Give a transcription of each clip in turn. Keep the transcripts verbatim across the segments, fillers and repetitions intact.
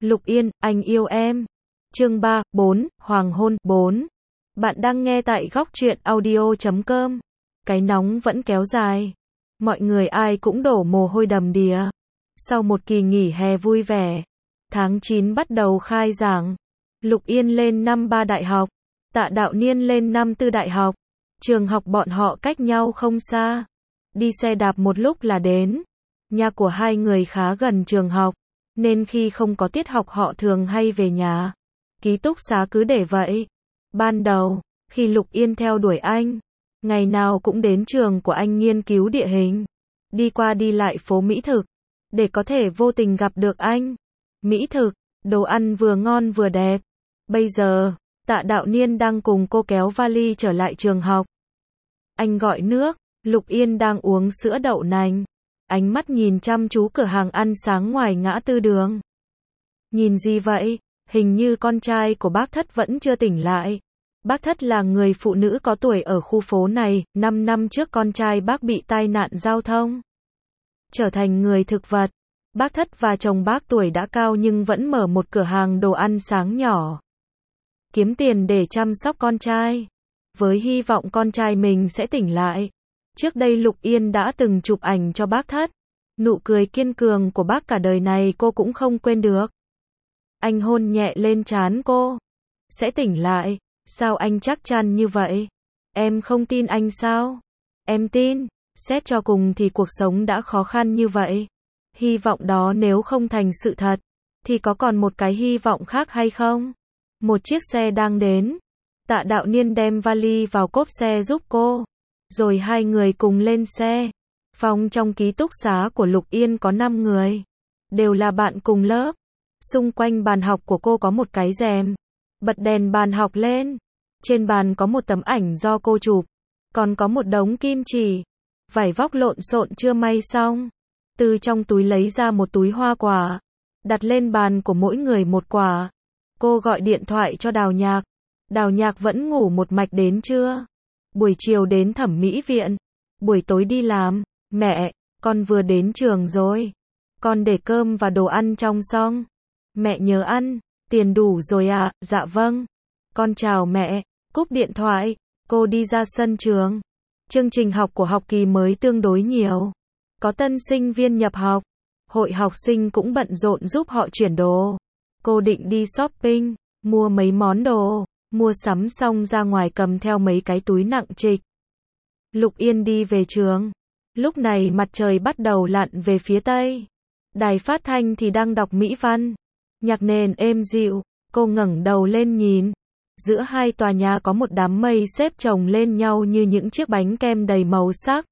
Lục Yên, anh yêu em. Chương ba, bốn, Hoàng hôn, bốn. Bạn đang nghe tại góc truyện audio chấm com. Cái nóng vẫn kéo dài. Mọi người ai cũng đổ mồ hôi đầm đìa. Sau một kỳ nghỉ hè vui vẻ, tháng chín bắt đầu khai giảng. Lục Yên lên năm ba đại học, Tạ Đạo Niên lên năm tư đại học. Trường học bọn họ cách nhau không xa. Đi xe đạp một lúc là đến. Nhà của hai người khá gần trường học, nên khi không có tiết học họ thường hay về nhà. Ký túc xá cứ để vậy. Ban đầu, khi Lục Yên theo đuổi anh, ngày nào cũng đến trường của anh nghiên cứu địa hình, đi qua đi lại phố Mỹ Thực, để có thể vô tình gặp được anh. Mỹ Thực, đồ ăn vừa ngon vừa đẹp. Bây giờ, Tạ Đạo Niên đang cùng cô kéo vali trở lại trường học. Anh gọi nước, Lục Yên đang uống sữa đậu nành. Ánh mắt nhìn chăm chú cửa hàng ăn sáng ngoài ngã tư đường. Nhìn gì vậy? Hình như con trai của bác Thất vẫn chưa tỉnh lại. Bác Thất là người phụ nữ có tuổi ở khu phố này, năm năm trước con trai bác bị tai nạn giao thông, trở thành người thực vật. Bác Thất và chồng bác tuổi đã cao nhưng vẫn mở một cửa hàng đồ ăn sáng nhỏ, kiếm tiền để chăm sóc con trai, với hy vọng con trai mình sẽ tỉnh lại. Trước đây Lục Yên đã từng chụp ảnh cho bác Thất. Nụ cười kiên cường của bác cả đời này cô cũng không quên được. Anh hôn nhẹ lên trán cô. Sẽ tỉnh lại. Sao anh chắc chắn như vậy? Em không tin anh sao? Em tin. Xét cho cùng thì cuộc sống đã khó khăn như vậy. Hy vọng đó nếu không thành sự thật, thì có còn một cái hy vọng khác hay không? Một chiếc xe đang đến. Tạ Đạo Niên đem vali vào cốp xe giúp cô. Rồi hai người cùng lên xe. Phòng trong ký túc xá của Lục Yên có năm người. Đều là bạn cùng lớp. Xung quanh bàn học của cô có một cái rèm. Bật đèn bàn học lên. Trên bàn có một tấm ảnh do cô chụp. Còn có một đống kim chỉ. Vải vóc lộn xộn chưa may xong. Từ trong túi lấy ra một túi hoa quả. Đặt lên bàn của mỗi người một quả. Cô gọi điện thoại cho Đào Nhạc. Đào Nhạc vẫn ngủ một mạch đến trưa. Buổi chiều đến thẩm mỹ viện. Buổi tối đi làm. Mẹ, con vừa đến trường rồi. Con để cơm và đồ ăn trong xong. Mẹ nhớ ăn. Tiền đủ rồi à? Dạ vâng. Con chào mẹ. Cúp điện thoại. Cô đi ra sân trường. Chương trình học của học kỳ mới tương đối nhiều. Có tân sinh viên nhập học. Hội học sinh cũng bận rộn giúp họ chuyển đồ. Cô định đi shopping, mua mấy món đồ. Mua sắm xong ra ngoài cầm theo mấy cái túi nặng trịch. Lục Yên đi về trường. Lúc này mặt trời bắt đầu lặn về phía tây. Đài phát thanh thì đang đọc mỹ văn. Nhạc nền êm dịu. Cô ngẩng đầu lên nhìn. Giữa hai tòa nhà có một đám mây xếp chồng lên nhau như những chiếc bánh kem đầy màu sắc.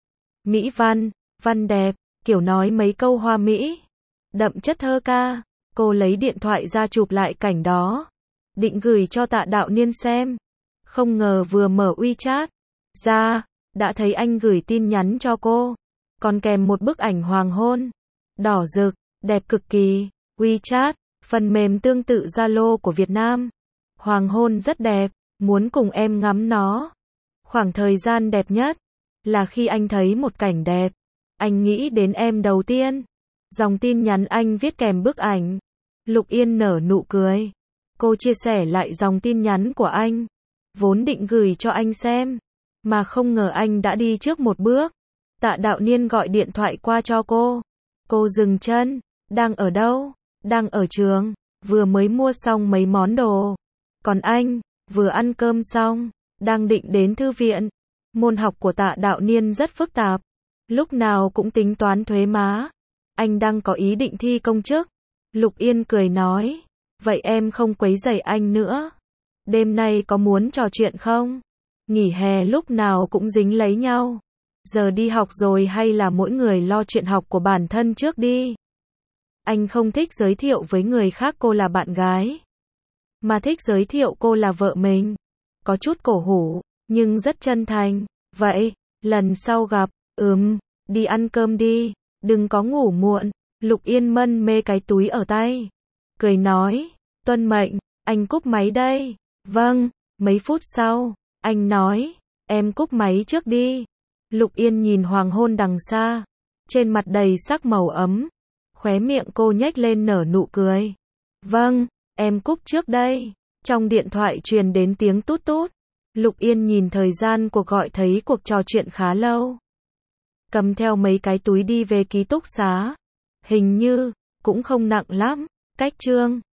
Mỹ văn, văn đẹp, kiểu nói mấy câu hoa mỹ. Đậm chất thơ ca. Cô lấy điện thoại ra chụp lại cảnh đó. Định gửi cho Tạ Đạo Niên xem. Không ngờ vừa mở WeChat ra, đã thấy anh gửi tin nhắn cho cô. Còn kèm một bức ảnh hoàng hôn. Đỏ rực, đẹp cực kỳ. WeChat, phần mềm tương tự Zalo của Việt Nam. Hoàng hôn rất đẹp, muốn cùng em ngắm nó. Khoảng thời gian đẹp nhất là khi anh thấy một cảnh đẹp, anh nghĩ đến em đầu tiên. Dòng tin nhắn anh viết kèm bức ảnh. Lục Yên nở nụ cười. Cô chia sẻ lại dòng tin nhắn của anh. Vốn định gửi cho anh xem, mà không ngờ anh đã đi trước một bước. Tạ Đạo Niên gọi điện thoại qua cho cô. Cô dừng chân. Đang ở đâu? Đang ở trường. Vừa mới mua xong mấy món đồ. Còn anh, vừa ăn cơm xong. Đang định đến thư viện. Môn học của Tạ Đạo Niên rất phức tạp. Lúc nào cũng tính toán thuế má. Anh đang có ý định thi công chức. Lục Yên cười nói. Vậy em không quấy rầy anh nữa. Đêm nay có muốn trò chuyện không? Nghỉ hè lúc nào cũng dính lấy nhau. Giờ đi học rồi hay là mỗi người lo chuyện học của bản thân trước đi. Anh không thích giới thiệu với người khác cô là bạn gái, mà thích giới thiệu cô là vợ mình. Có chút cổ hủ, nhưng rất chân thành. Vậy, lần sau gặp, ừm, đi ăn cơm đi, đừng có ngủ muộn. Lục Yên mân mê cái túi ở tay. Cười nói, tuân mệnh, anh cúp máy đây. Vâng, mấy phút sau, anh nói, em cúp máy trước đi. Lục Yên nhìn hoàng hôn đằng xa, trên mặt đầy sắc màu ấm. Khóe miệng cô nhếch lên nở nụ cười. Vâng, em cúp trước đây. Trong điện thoại truyền đến tiếng tút tút. Lục Yên nhìn thời gian cuộc gọi thấy cuộc trò chuyện khá lâu. Cầm theo mấy cái túi đi về ký túc xá. Hình như, cũng không nặng lắm. Cách Trương